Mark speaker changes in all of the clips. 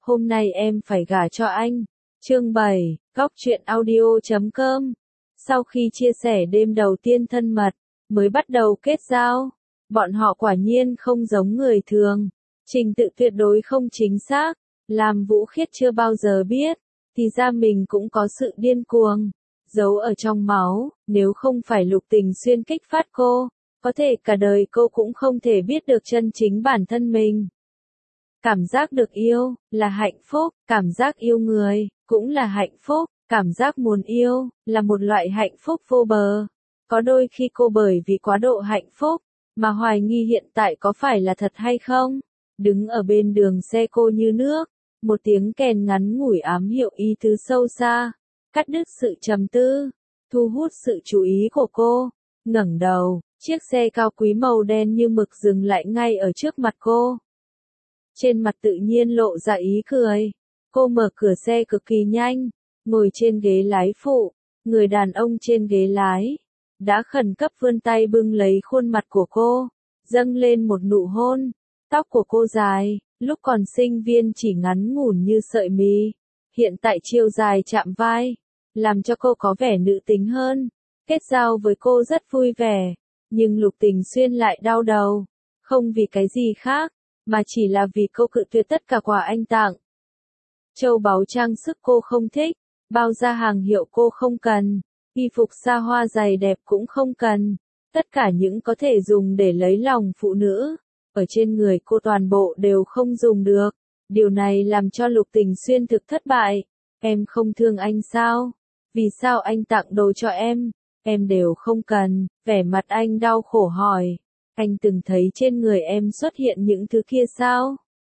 Speaker 1: hôm nay em phải gả cho anh. Chương 7, Góc truyện audio.com. Sau khi chia sẻ đêm đầu tiên thân mật, mới bắt đầu kết giao, bọn họ quả nhiên không giống người thường. Trình tự tuyệt đối không chính xác, làm Vũ Khiết chưa bao giờ biết, thì ra mình cũng có sự điên cuồng, giấu ở trong máu, nếu không phải Lục Tình Xuyên kích phát cô, có thể cả đời cô cũng không thể biết được chân chính bản thân mình. Cảm giác được yêu, là hạnh phúc, cảm giác yêu người, cũng là hạnh phúc, cảm giác muốn yêu, là một loại hạnh phúc vô bờ. Có đôi khi cô bởi vì quá độ hạnh phúc, mà hoài nghi hiện tại có phải là thật hay không. Đứng ở bên đường xe cô như nước, một tiếng kèn ngắn ngủi ám hiệu ý tứ sâu xa, cắt đứt sự trầm tư, thu hút sự chú ý của cô. Ngẩng đầu, chiếc xe cao quý màu đen như mực dừng lại ngay ở trước mặt cô. Trên mặt tự nhiên lộ ra ý cười. Cô mở cửa xe cực kỳ nhanh, ngồi trên ghế lái phụ, người đàn ông trên ghế lái đã khẩn cấp vươn tay bưng lấy khuôn mặt của cô, dâng lên một nụ hôn. Tóc của cô dài, lúc còn sinh viên chỉ ngắn ngủn như sợi mì, hiện tại chiều dài chạm vai, làm cho cô có vẻ nữ tính hơn. Kết giao với cô rất vui vẻ, nhưng Lục Tình Xuyên lại đau đầu, không vì cái gì khác, mà chỉ là vì cô cự tuyệt tất cả quà anh tặng. Châu báu trang sức cô không thích, bao gia hàng hiệu cô không cần, y phục xa hoa giày đẹp cũng không cần, tất cả những có thể dùng để lấy lòng phụ nữ, ở trên người cô toàn bộ đều không dùng được. Điều này làm cho Lục Tình Xuyên thực thất bại. Em không thương anh sao? Vì sao anh tặng đồ cho em đều không cần. Vẻ mặt anh đau khổ hỏi, anh từng thấy trên người em xuất hiện những thứ kia sao?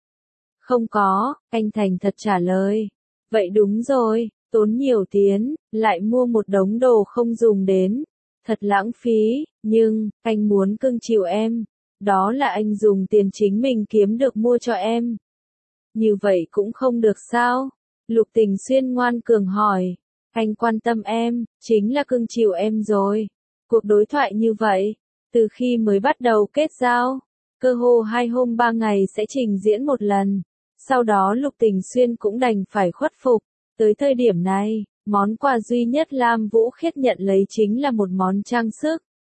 Speaker 1: Không có, anh thành thật trả lời. Vậy đúng rồi, tốn nhiều tiền, lại mua một đống đồ không dùng đến. Thật lãng phí, nhưng, anh muốn cưng chiều em. Đó là anh dùng tiền chính mình kiếm được mua cho em. Như vậy cũng không được sao? Lục Tình Xuyên ngoan cường hỏi. Anh quan tâm em, chính là cưng chiều em rồi. Cuộc đối thoại như vậy, từ khi mới bắt đầu kết giao, cơ hồ 2 hôm 3 ngày sẽ trình diễn một lần. Sau đó Lục Tình Xuyên cũng đành phải khuất phục. Tới thời điểm này, món quà duy nhất Lam Vũ Khiết nhận lấy chính là một món trang sức.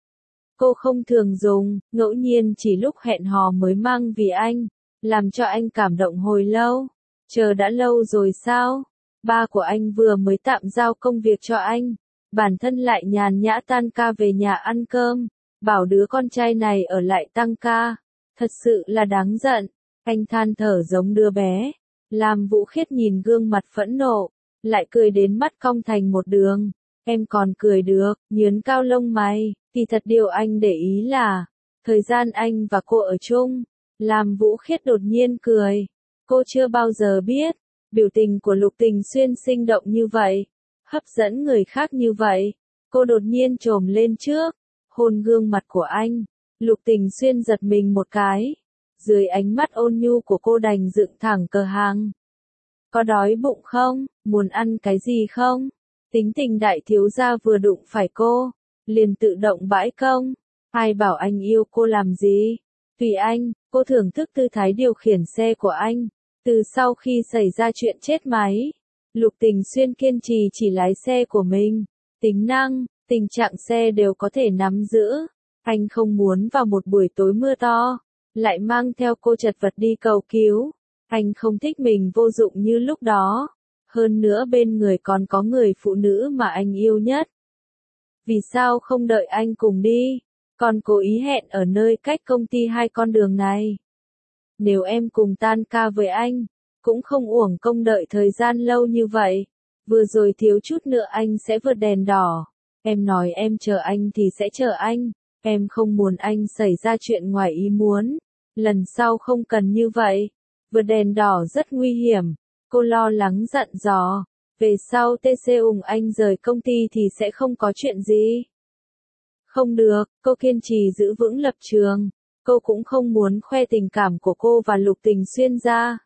Speaker 1: Cô không thường dùng, ngẫu nhiên chỉ lúc hẹn hò mới mang vì anh, làm cho anh cảm động hồi lâu. Chờ đã lâu rồi sao? Ba của anh vừa mới tạm giao công việc cho anh, bản thân lại nhàn nhã tan ca về nhà ăn cơm, bảo đứa con trai này ở lại tăng ca. Thật sự là đáng giận. Anh than thở giống đứa bé. Lam Vũ Khiết nhìn gương mặt phẫn nộ, lại cười đến mắt cong thành một đường. Em còn cười được, nhướn cao lông mày, thì thật điều anh để ý là, thời gian anh và cô ở chung. Lam Vũ Khiết đột nhiên cười. Cô chưa bao giờ biết, biểu tình của Lục Tình Xuyên sinh động như vậy, hấp dẫn người khác như vậy. Cô đột nhiên chồm lên trước, hôn gương mặt của anh. Lục Tình Xuyên giật mình một cái. Dưới ánh mắt ôn nhu của cô đành dựng thẳng cờ hàng. Có đói bụng không? Muốn ăn cái gì không? Tính tình đại thiếu gia vừa đụng phải cô, liền tự động bãi công. Ai bảo anh yêu cô làm gì? Tùy anh. Cô thưởng thức tư thái điều khiển xe của anh. Từ sau khi xảy ra chuyện chết máy, Lục Tình Xuyên kiên trì chỉ lái xe của mình. Tính năng, tình trạng xe đều có thể nắm giữ. Anh không muốn vào một buổi tối mưa to, lại mang theo cô chật vật đi cầu cứu. Anh không thích mình vô dụng như lúc đó. Hơn nữa bên người còn có người phụ nữ mà anh yêu nhất. Vì sao không đợi anh cùng đi? Còn cố ý hẹn ở nơi cách công ty 2 con đường này. Nếu em cùng tan ca với anh, cũng không uổng công đợi thời gian lâu như vậy. Vừa rồi thiếu chút nữa anh sẽ vượt đèn đỏ. Em nói em chờ anh thì sẽ chờ anh. Em không muốn anh xảy ra chuyện ngoài ý muốn. Lần sau không cần như vậy. Vượt đèn đỏ rất nguy hiểm. Cô lo lắng dặn dò. Về sau TC ủng anh rời công ty thì sẽ không có chuyện gì. Không được, cô kiên trì giữ vững lập trường. Cô cũng không muốn khoe tình cảm của cô và Lục Tình Xuyên ra.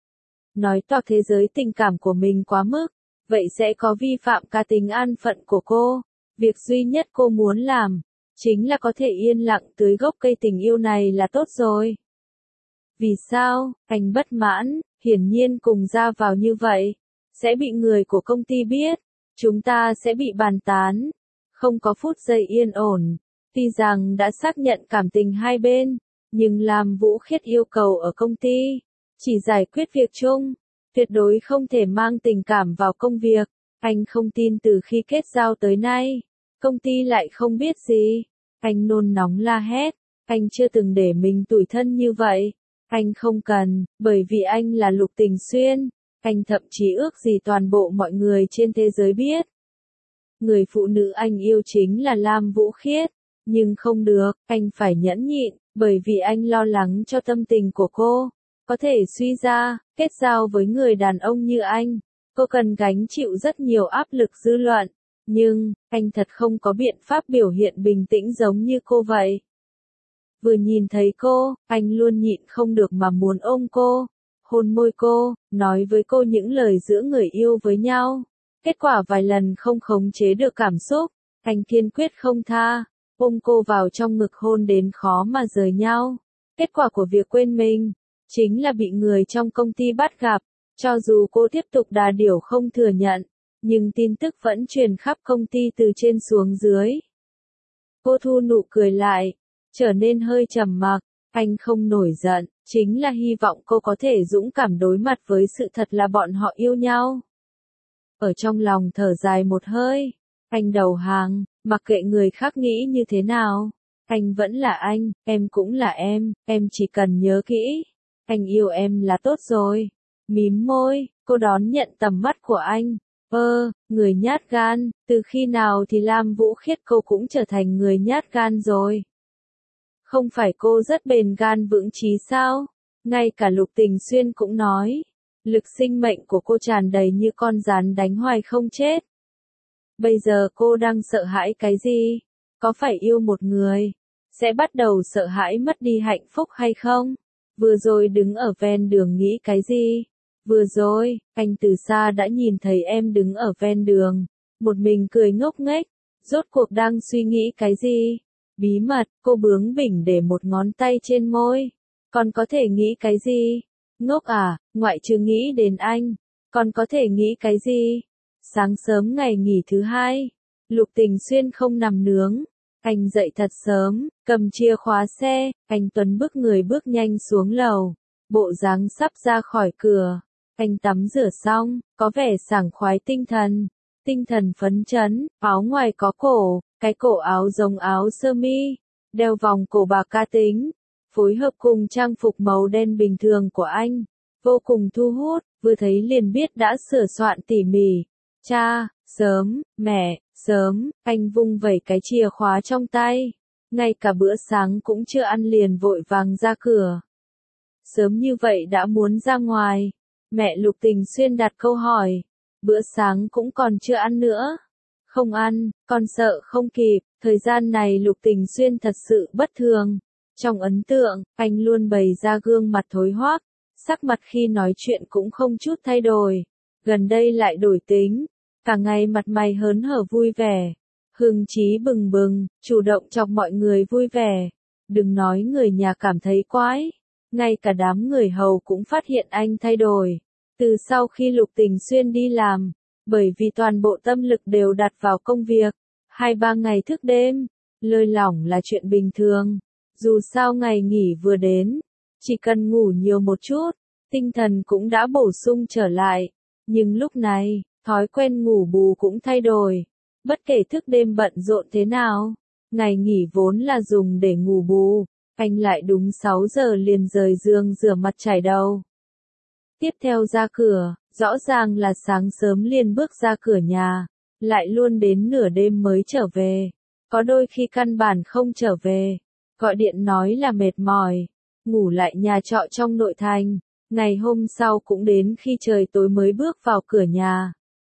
Speaker 1: Nói toạc thế giới tình cảm của mình quá mức, vậy sẽ có vi phạm cá tính an phận của cô. Việc duy nhất cô muốn làm, chính là có thể yên lặng tưới gốc cây tình yêu này là tốt rồi. Vì sao? Anh bất mãn, Hiển nhiên cùng ra vào như vậy, sẽ bị người của công ty biết, chúng ta sẽ bị bàn tán. Không có phút giây yên ổn, tuy rằng đã xác nhận cảm tình hai bên, nhưng Lam Vũ Khiết yêu cầu ở công ty, chỉ giải quyết việc chung, tuyệt đối không thể mang tình cảm vào công việc. Anh không tin từ khi kết giao tới nay, công ty lại không biết gì. Anh nôn nóng la hét, anh chưa từng để mình tủi thân như vậy. Anh không cần, bởi vì anh là Lục Tình Xuyên. Anh thậm chí ước gì toàn bộ mọi người trên thế giới biết. Người phụ nữ anh yêu chính là Lam Vũ Khiết. Nhưng không được, anh phải nhẫn nhịn, bởi vì anh lo lắng cho tâm tình của cô. Có thể suy ra, kết giao với người đàn ông như anh, cô cần gánh chịu rất nhiều áp lực dư luận. Nhưng, anh thật không có biện pháp biểu hiện bình tĩnh giống như cô vậy. Vừa nhìn thấy cô, anh luôn nhịn không được mà muốn ôm cô, hôn môi cô, nói với cô những lời giữa người yêu với nhau. Kết quả vài lần không khống chế được cảm xúc, anh kiên quyết không tha, ôm cô vào trong ngực hôn đến khó mà rời nhau. Kết quả của việc quên mình, chính là bị người trong công ty bắt gặp. Cho dù cô tiếp tục đà điểu không thừa nhận, nhưng tin tức vẫn truyền khắp công ty từ trên xuống dưới. Cô thu nụ cười lại, trở nên hơi trầm mặc. Anh không nổi giận, chính là hy vọng cô có thể dũng cảm đối mặt với sự thật là bọn họ yêu nhau. Ở trong lòng thở dài một hơi, anh đầu hàng, mặc kệ người khác nghĩ như thế nào. Anh vẫn là anh, em cũng là em chỉ cần nhớ kỹ. Anh yêu em là tốt rồi. Mím môi, cô đón nhận tầm mắt của anh. Người nhát gan, từ khi nào thì Lam Vũ Khiết cô cũng trở thành người nhát gan rồi. Không phải cô rất bền gan vững chí sao? Ngay cả Lục Tình Xuyên cũng nói, lực sinh mệnh của cô tràn đầy như con gián đánh hoài không chết. Bây giờ cô đang sợ hãi cái gì? Có phải yêu một người, sẽ bắt đầu sợ hãi mất đi hạnh phúc hay không? Vừa rồi đứng ở ven đường nghĩ cái gì? Vừa rồi, anh từ xa đã nhìn thấy em đứng ở ven đường, một mình cười ngốc nghếch, rốt cuộc đang suy nghĩ cái gì? Bí mật, cô bướng bỉnh để một ngón tay trên môi. Còn có thể nghĩ cái gì? Ngốc à, ngoại trừ nghĩ đến anh, còn có thể nghĩ cái gì? Sáng sớm ngày nghỉ thứ hai, Lục Tình Xuyên không nằm nướng. Anh dậy thật sớm, cầm chìa khóa xe, anh Tuấn bước người bước nhanh xuống lầu, bộ dáng sắp ra khỏi cửa. Anh tắm rửa xong, có vẻ sảng khoái tinh thần phấn chấn, áo ngoài có cổ, cái cổ áo giống áo sơ mi, đeo vòng cổ bạc cá tính, phối hợp cùng trang phục màu đen bình thường của anh, vô cùng thu hút, vừa thấy liền biết đã sửa soạn tỉ mỉ. Cha, sớm, mẹ, sớm, anh vung vẩy cái chìa khóa trong tay, ngay cả bữa sáng cũng chưa ăn liền vội vàng ra cửa. Sớm như vậy đã muốn ra ngoài, mẹ Lục Tình Xuyên đặt câu hỏi, bữa sáng cũng còn chưa ăn nữa. Không ăn, con sợ không kịp, thời gian này Lục Tình Xuyên thật sự bất thường. Trong ấn tượng, anh luôn bày ra gương mặt thối hoác, sắc mặt khi nói chuyện cũng không chút thay đổi. Gần đây lại đổi tính, cả ngày mặt mày hớn hở vui vẻ, hưng chí bừng bừng, chủ động chọc mọi người vui vẻ. Đừng nói người nhà cảm thấy quái, ngay cả đám người hầu cũng phát hiện anh thay đổi. Từ sau khi Lục Tình Xuyên đi làm, bởi vì toàn bộ tâm lực đều đặt vào công việc, 2-3 ngày thức đêm, lơi lỏng là chuyện bình thường. Dù sao ngày nghỉ vừa đến, chỉ cần ngủ nhiều một chút, tinh thần cũng đã bổ sung trở lại. Nhưng lúc này, thói quen ngủ bù cũng thay đổi. Bất kể thức đêm bận rộn thế nào, ngày nghỉ vốn là dùng để ngủ bù, anh lại đúng 6 giờ liền rời giường rửa mặt chải đầu. Tiếp theo ra cửa, rõ ràng là sáng sớm liền bước ra cửa nhà, lại luôn đến nửa đêm mới trở về. Có đôi khi căn bản không trở về, gọi điện nói là mệt mỏi, ngủ lại nhà trọ trong nội thành, ngày hôm sau cũng đến khi trời tối mới bước vào cửa nhà.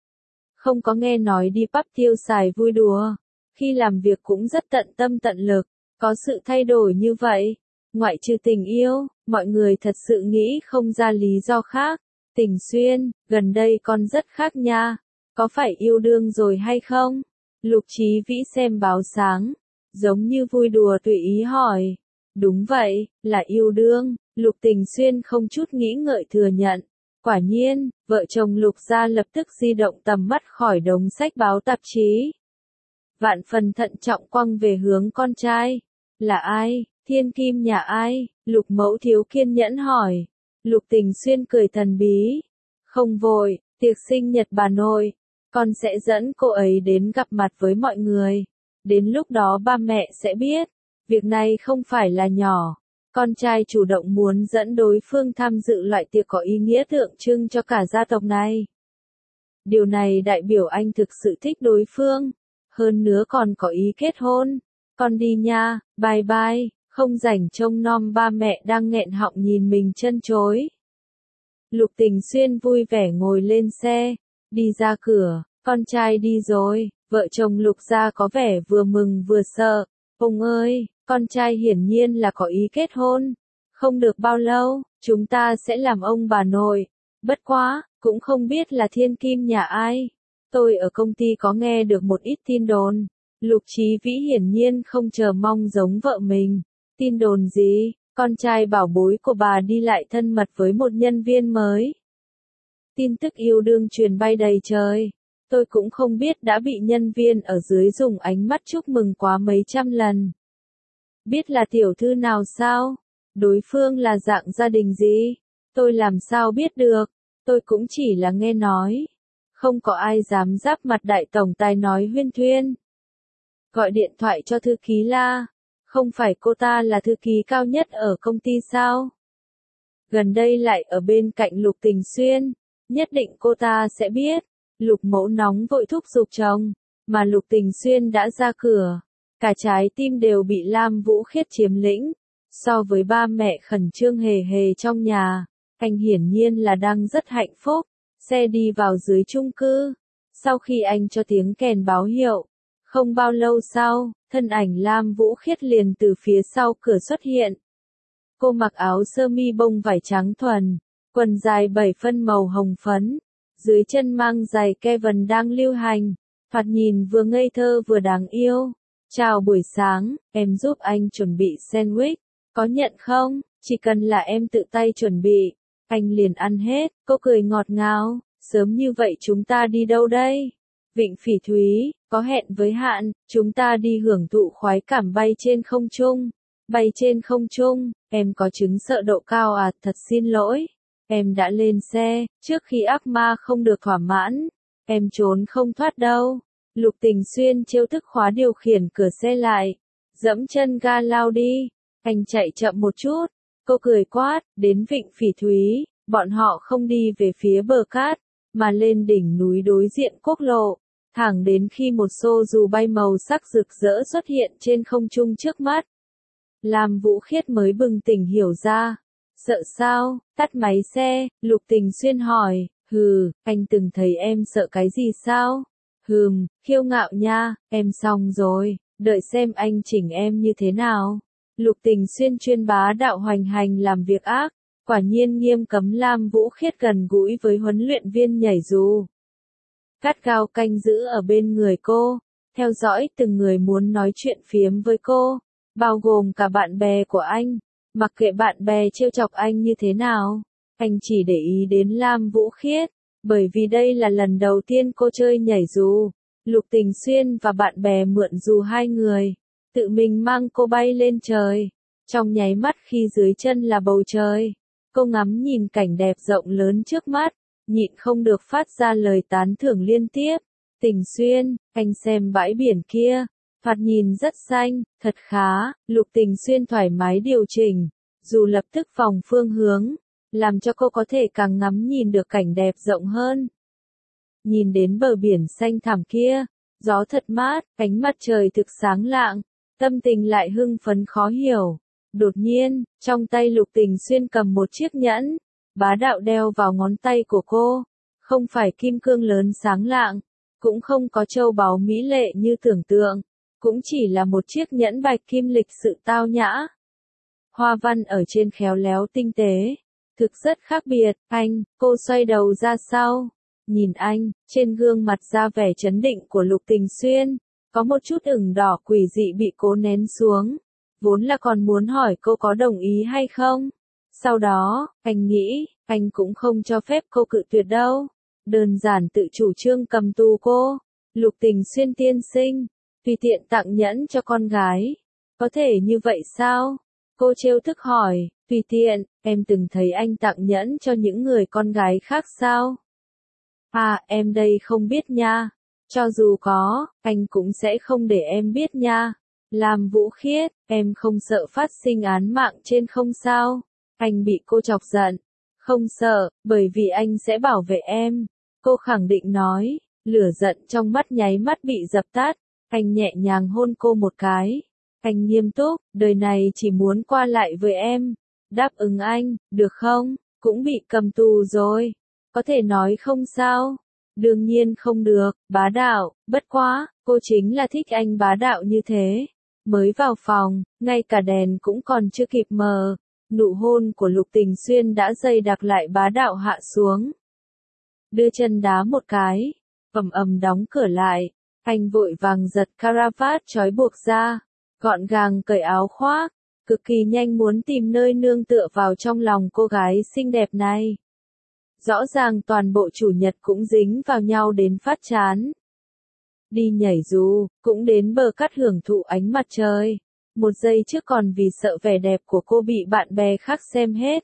Speaker 1: Không có nghe nói đi pub tiêu xài vui đùa, khi làm việc cũng rất tận tâm tận lực, có sự thay đổi như vậy. Ngoại trừ tình yêu, mọi người thật sự nghĩ không ra lý do khác. Tình Xuyên, gần đây con rất khác nha, có phải yêu đương rồi hay không? Lục Chí Vĩ xem báo sáng, giống như vui đùa tùy ý hỏi. Đúng vậy, là yêu đương, Lục Tình Xuyên không chút nghĩ ngợi thừa nhận. Quả nhiên, vợ chồng Lục Gia lập tức di động tầm mắt khỏi đống sách báo tạp chí. Vạn phần thận trọng quăng về hướng con trai. Là ai? Thiên kim nhà ai? Lục Mẫu thiếu kiên nhẫn hỏi. Lục Tình Xuyên cười thần bí. Không vội, tiệc sinh nhật bà nội. Con sẽ dẫn cô ấy đến gặp mặt với mọi người. Đến lúc đó ba mẹ sẽ biết. Việc này không phải là nhỏ. Con trai chủ động muốn dẫn đối phương tham dự loại tiệc có ý nghĩa tượng trưng cho cả gia tộc này. Điều này đại biểu anh thực sự thích đối phương. Hơn nữa còn có ý kết hôn. Con đi nha, bye bye, không rảnh trông nom ba mẹ đang nghẹn họng nhìn mình chân chối. Lục Tình Xuyên vui vẻ ngồi lên xe, đi ra cửa, con trai đi rồi, vợ chồng Lục Gia có vẻ vừa mừng vừa sợ. Ông ơi, con trai hiển nhiên là có ý kết hôn. Không được bao lâu, chúng ta sẽ làm ông bà nội. Bất quá, cũng không biết là thiên kim nhà ai. Tôi ở công ty có nghe được một ít tin đồn. Lục Chí Vĩ hiển nhiên không chờ mong giống vợ mình. Tin đồn gì? Con trai bảo bối của bà đi lại thân mật với một nhân viên mới. Tin tức yêu đương truyền bay đầy trời. Tôi cũng không biết đã bị nhân viên ở dưới dùng ánh mắt chúc mừng quá mấy trăm lần. Biết là tiểu thư nào sao? Đối phương là dạng gia đình gì? Tôi làm sao biết được? Tôi cũng chỉ là nghe nói. Không có ai dám giáp mặt đại tổng tài nói huyên thuyên. Gọi điện thoại cho thư ký La. Không phải cô ta là thư ký cao nhất ở công ty sao? Gần đây lại ở bên cạnh Lục Tình Xuyên. Nhất định cô ta sẽ biết. Lục Mẫu nóng vội thúc giục chồng. Mà Lục Tình Xuyên đã ra cửa. Cả trái tim đều bị Lam Vũ Khiết chiếm lĩnh. So với ba mẹ khẩn trương hề hề trong nhà, anh hiển nhiên là đang rất hạnh phúc. Xe đi vào dưới chung cư. Sau khi anh cho tiếng kèn báo hiệu, không bao lâu sau, thân ảnh Lam Vũ Khiết liền từ phía sau cửa xuất hiện. Cô mặc áo sơ mi bông vải trắng thuần, quần dài 7 phân màu hồng phấn, dưới chân mang giày Kevin đang lưu hành, thoạt nhìn vừa ngây thơ vừa đáng yêu. Chào buổi sáng, em giúp anh chuẩn bị sandwich, có nhận không? Chỉ cần là em tự tay chuẩn bị, anh liền ăn hết. Cô cười ngọt ngào, sớm như vậy chúng ta đi đâu đây? Vịnh Phỉ Thúy, có hẹn với Hạn, chúng ta đi hưởng thụ khoái cảm bay trên không trung. Bay trên không trung, em có chứng sợ độ cao à? Thật xin lỗi, em đã lên xe, trước khi ác ma không được thỏa mãn, em trốn không thoát đâu. Lục Tình Xuyên trêu tức khóa điều khiển cửa xe lại, dẫm chân ga lao đi, anh chạy chậm một chút. Cô cười quát, đến Vịnh Phỉ Thúy, bọn họ không đi về phía bờ cát, mà lên đỉnh núi đối diện quốc lộ, thẳng đến khi một xô dù bay màu sắc rực rỡ xuất hiện trên không trung trước mắt. Lam Vũ Khiết mới bừng tỉnh hiểu ra. Sợ sao? Tắt máy xe, Lục Tình Xuyên hỏi. Hừ, anh từng thấy em sợ cái gì sao? Kiêu ngạo nha, em xong rồi, đợi xem anh chỉnh em như thế nào. Lục Tình Xuyên chuyên bá đạo hoành hành làm việc ác, quả nhiên nghiêm cấm Lam Vũ Khiết gần gũi với huấn luyện viên nhảy dù. Gắt gao canh giữ ở bên người cô, theo dõi từng người muốn nói chuyện phiếm với cô, bao gồm cả bạn bè của anh. Mặc kệ bạn bè trêu chọc anh như thế nào, anh chỉ để ý đến Lam Vũ Khiết, bởi vì đây là lần đầu tiên cô chơi nhảy dù. Lục Tình Xuyên và bạn bè mượn dù hai người, tự mình mang cô bay lên trời. Trong nháy mắt khi dưới chân là bầu trời, cô ngắm nhìn cảnh đẹp rộng lớn trước mắt, nhịn không được phát ra lời tán thưởng liên tiếp. Tình Xuyên, anh xem bãi biển kia, thoạt nhìn rất xanh, thật khá. Lục Tình Xuyên thoải mái điều chỉnh, dù lập tức vòng phương hướng, làm cho cô có thể càng ngắm nhìn được cảnh đẹp rộng hơn. Nhìn đến bờ biển xanh thẳm kia, gió thật mát, ánh mặt trời thực sáng lạng, tâm tình lại hưng phấn khó hiểu. Đột nhiên, trong tay Lục Tình Xuyên cầm một chiếc nhẫn, bá đạo đeo vào ngón tay của cô, không phải kim cương lớn sáng lạng, cũng không có châu báu mỹ lệ như tưởng tượng, cũng chỉ là một chiếc nhẫn bạch kim lịch sự tao nhã. Hoa văn ở trên khéo léo tinh tế, thực rất khác biệt. Cô xoay đầu ra sau, nhìn anh, trên gương mặt ra vẻ trấn định của Lục Tình Xuyên, có một chút ửng đỏ quỷ dị bị cố nén xuống, vốn là còn muốn hỏi cô có đồng ý hay không. Sau đó, anh nghĩ, anh cũng không cho phép cô cự tuyệt đâu. Đơn giản tự chủ trương cầm tù cô. Lục Tình Xuyên tiên sinh, tùy tiện tặng nhẫn cho con gái. Có thể như vậy sao? Cô trêu tức hỏi, tùy tiện, em từng thấy anh tặng nhẫn cho những người con gái khác sao? À, em đây không biết nha. Cho dù có, anh cũng sẽ không để em biết nha. Lam Vũ Khiết, em không sợ phát sinh án mạng trên không sao? Anh bị cô chọc giận. Không sợ, bởi vì anh sẽ bảo vệ em. Cô khẳng định nói, lửa giận trong mắt nháy mắt bị dập tắt. Anh nhẹ nhàng hôn cô một cái. Anh nghiêm túc, đời này chỉ muốn qua lại với em. Đáp ứng anh, được không? Cũng bị cầm tù rồi. Có thể nói không sao? Đương nhiên không được, bá đạo, bất quá, cô chính là thích anh bá đạo như thế. Mới vào phòng, ngay cả đèn cũng còn chưa kịp mờ. Nụ hôn của Lục Tình Xuyên đã dày đặc lại bá đạo hạ xuống. Đưa chân đá một cái, ầm ầm đóng cửa lại. Anh vội vàng giật caravat trói buộc ra, gọn gàng cởi áo khoác, cực kỳ nhanh muốn tìm nơi nương tựa vào trong lòng cô gái xinh đẹp này. Rõ ràng toàn bộ chủ nhật cũng dính vào nhau đến phát chán. Đi nhảy dù, cũng đến bờ cát hưởng thụ ánh mặt trời. Một giây trước còn vì sợ vẻ đẹp của cô bị bạn bè khác xem hết.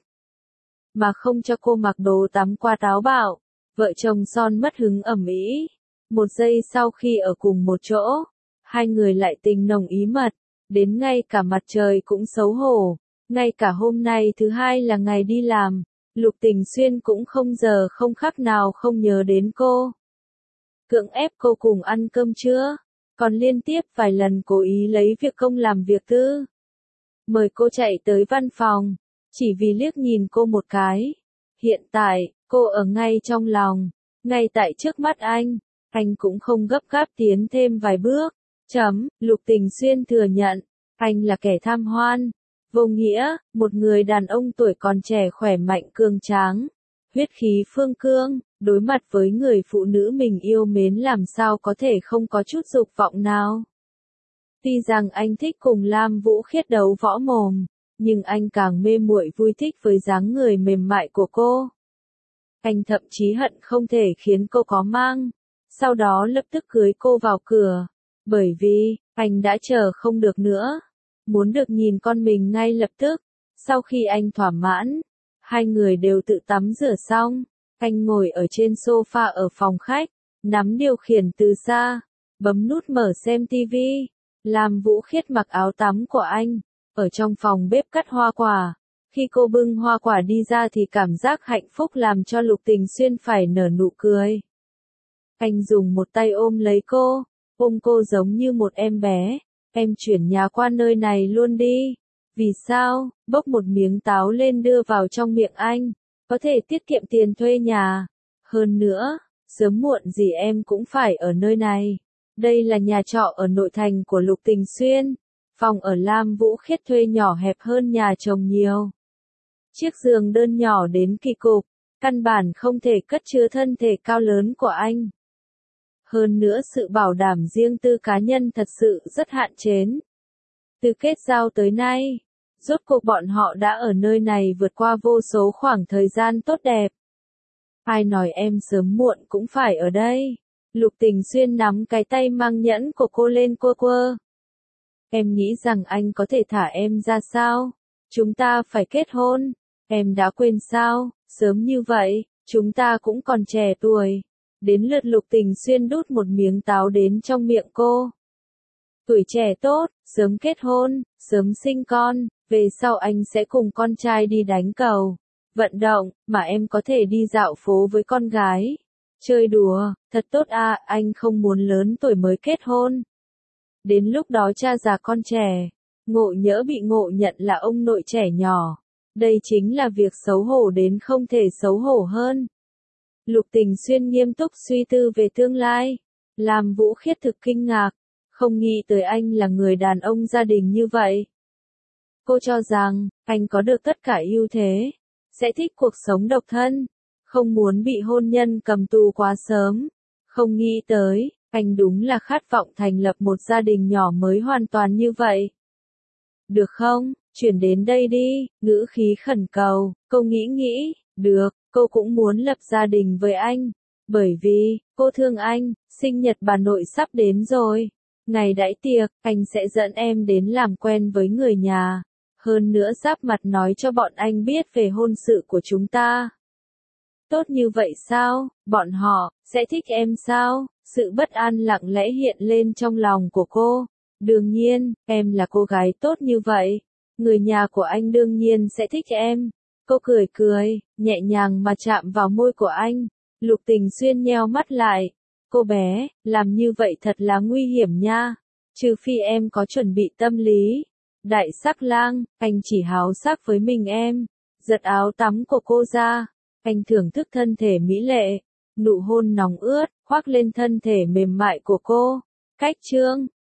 Speaker 1: Mà không cho cô mặc đồ tắm qua táo bạo. Vợ chồng son mất hứng ầm ĩ. Một giây sau khi ở cùng một chỗ, hai người lại tình nồng ý mật. Đến ngay cả mặt trời cũng xấu hổ. Ngay cả hôm nay thứ hai là ngày đi làm. Lục Tình Xuyên cũng không giờ không khắc nào không nhớ đến cô. Cưỡng ép cô cùng ăn cơm trưa, còn liên tiếp vài lần cố ý lấy việc công làm việc tư. Mời cô chạy tới văn phòng, chỉ vì liếc nhìn cô một cái. Hiện tại, cô ở ngay trong lòng, ngay tại trước mắt anh cũng không gấp gáp tiến thêm vài bước. Lục Tình Xuyên thừa nhận, anh là kẻ tham hoan. Vô nghĩa, một người đàn ông tuổi còn trẻ khỏe mạnh cường tráng, huyết khí phương cương, đối mặt với người phụ nữ mình yêu mến làm sao có thể không có chút dục vọng nào. Tuy rằng anh thích cùng Lam Vũ Khiết đấu võ mồm, nhưng anh càng mê muội vui thích với dáng người mềm mại của cô. Anh thậm chí hận không thể khiến cô có mang, sau đó lập tức cưới cô vào cửa, bởi vì, anh đã chờ không được nữa. Muốn được nhìn con mình ngay lập tức. Sau khi anh thỏa mãn, hai người đều tự tắm rửa xong. Anh ngồi ở trên sofa ở phòng khách, nắm điều khiển từ xa, bấm nút mở xem tivi. Lam Vũ Khiết mặc áo tắm của anh, ở trong phòng bếp cắt hoa quả. Khi cô bưng hoa quả đi ra thì cảm giác hạnh phúc làm cho Lục Tình Xuyên phải nở nụ cười. Anh dùng một tay ôm lấy cô, ôm cô giống như một em bé. Em chuyển nhà qua nơi này luôn đi. Vì sao? Bốc một miếng táo lên đưa vào trong miệng anh. Có thể tiết kiệm tiền thuê nhà. Hơn nữa, sớm muộn gì em cũng phải ở nơi này. Đây là nhà trọ ở nội thành của Lục Tình Xuyên. Phòng ở Lam Vũ Khiết thuê nhỏ hẹp hơn nhà chồng nhiều. Chiếc giường đơn nhỏ đến kỳ cục, căn bản không thể cất chứa thân thể cao lớn của anh. Hơn nữa sự bảo đảm riêng tư cá nhân thật sự rất hạn chế. Từ kết giao tới nay, rốt cuộc bọn họ đã ở nơi này vượt qua vô số khoảng thời gian tốt đẹp. Ai nói em sớm muộn cũng phải ở đây. Lục Tình Xuyên nắm cái tay mang nhẫn của cô lên quơ quơ. Em nghĩ rằng anh có thể thả em ra sao? Chúng ta phải kết hôn. Em đã quên sao? Sớm như vậy, chúng ta cũng còn trẻ tuổi. Đến lượt Lục Tình Xuyên đút một miếng táo đến trong miệng cô. Tuổi trẻ tốt, sớm kết hôn, sớm sinh con, về sau anh sẽ cùng con trai đi đánh cầu, vận động, mà em có thể đi dạo phố với con gái. Chơi đùa, thật tốt à, anh không muốn lớn tuổi mới kết hôn. Đến lúc đó cha già con trẻ, ngộ nhỡ bị ngộ nhận là ông nội trẻ nhỏ. Đây chính là việc xấu hổ đến không thể xấu hổ hơn. Lục Tình Xuyên nghiêm túc suy tư về tương lai. Lam Vũ Khiết thực kinh ngạc, không nghĩ tới anh là người đàn ông gia đình như vậy. Cô cho rằng, anh có được tất cả ưu thế, sẽ thích cuộc sống độc thân, không muốn bị hôn nhân cầm tù quá sớm. Không nghĩ tới, anh đúng là khát vọng thành lập một gia đình nhỏ mới hoàn toàn như vậy. Được không, chuyển đến đây đi, ngữ khí khẩn cầu, cô nghĩ, Được, cô cũng muốn lập gia đình với anh. Bởi vì, cô thương anh, sinh nhật bà nội sắp đến rồi. Ngày đãi tiệc, anh sẽ dẫn em đến làm quen với người nhà. Hơn nữa giáp mặt nói cho bọn anh biết về hôn sự của chúng ta. Tốt như vậy sao? Bọn họ sẽ thích em sao? Sự bất an lặng lẽ hiện lên trong lòng của cô. Đương nhiên, em là cô gái tốt như vậy. Người nhà của anh đương nhiên sẽ thích em. Cô cười cười, nhẹ nhàng mà chạm vào môi của anh. Lục Tình Xuyên nheo mắt lại. Cô bé, làm như vậy thật là nguy hiểm nha. Trừ phi em có chuẩn bị tâm lý. Đại sắc lang, anh chỉ háo sắc với mình em. Giật áo tắm của cô ra. Anh thưởng thức thân thể mỹ lệ. Nụ hôn nóng ướt, khoác lên thân thể mềm mại của cô. Cách chương